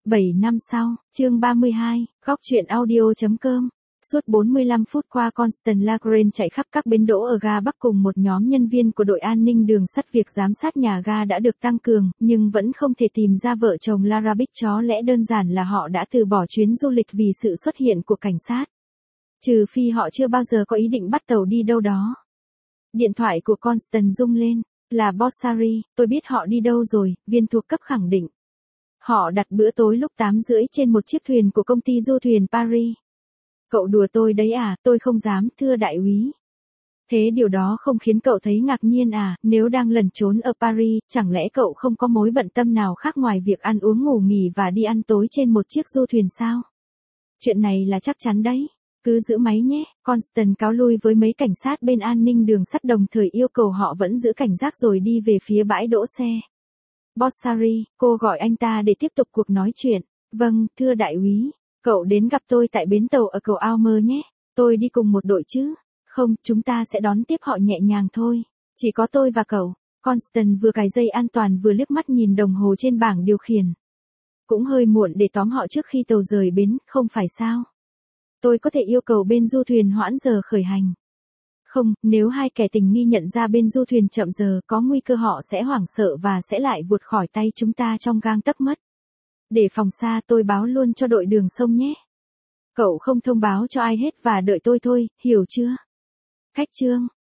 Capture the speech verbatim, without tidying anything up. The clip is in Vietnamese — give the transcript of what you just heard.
bảy năm sau, chương ba mươi hai, góc truyện audio.com. Suốt bốn mươi lăm phút qua Constance Lagrange chạy khắp các bến đỗ ở ga Bắc cùng một nhóm nhân viên của đội an ninh đường sắt. Việc giám sát nhà ga đã được tăng cường, nhưng vẫn không thể tìm ra vợ chồng Lara Bích. Có lẽ đơn giản là họ đã từ bỏ chuyến du lịch vì sự xuất hiện của cảnh sát. Trừ phi họ chưa bao giờ có ý định bắt tàu đi đâu đó. Điện thoại của Constance rung lên. Là Bossari, tôi biết họ đi đâu rồi, viên thuộc cấp khẳng định. Họ đặt bữa tối lúc tám rưỡi trên một chiếc thuyền của công ty du thuyền Paris. Cậu đùa tôi đấy à, tôi không dám, thưa đại úy. Thế điều đó không khiến cậu thấy ngạc nhiên à, nếu đang lẩn trốn ở Paris, chẳng lẽ cậu không có mối bận tâm nào khác ngoài việc ăn uống ngủ nghỉ và đi ăn tối trên một chiếc du thuyền sao? Chuyện này là chắc chắn đấy. Cứ giữ máy nhé, Constance cáo lui với mấy cảnh sát bên an ninh đường sắt, đồng thời yêu cầu họ vẫn giữ cảnh giác rồi đi về phía bãi đỗ xe. Bossari, cô gọi anh ta để tiếp tục cuộc nói chuyện. Vâng, thưa đại úy. Cậu đến gặp tôi tại bến tàu ở cầu Almer nhé. Tôi đi cùng một đội chứ? Không, chúng ta sẽ đón tiếp họ nhẹ nhàng thôi. Chỉ có tôi và cậu. Constance vừa cài dây an toàn vừa liếc mắt nhìn đồng hồ trên bảng điều khiển. Cũng hơi muộn để tóm họ trước khi tàu rời bến, không phải sao? Tôi có thể yêu cầu bên du thuyền hoãn giờ khởi hành. Không, nếu hai kẻ tình nghi nhận ra bên du thuyền chậm giờ, có nguy cơ họ sẽ hoảng sợ và sẽ lại vụt khỏi tay chúng ta trong gang tấc mất. Để phòng xa, tôi báo luôn cho đội đường sông nhé. Cậu không thông báo cho ai hết và đợi tôi thôi, hiểu chưa? Khách trương,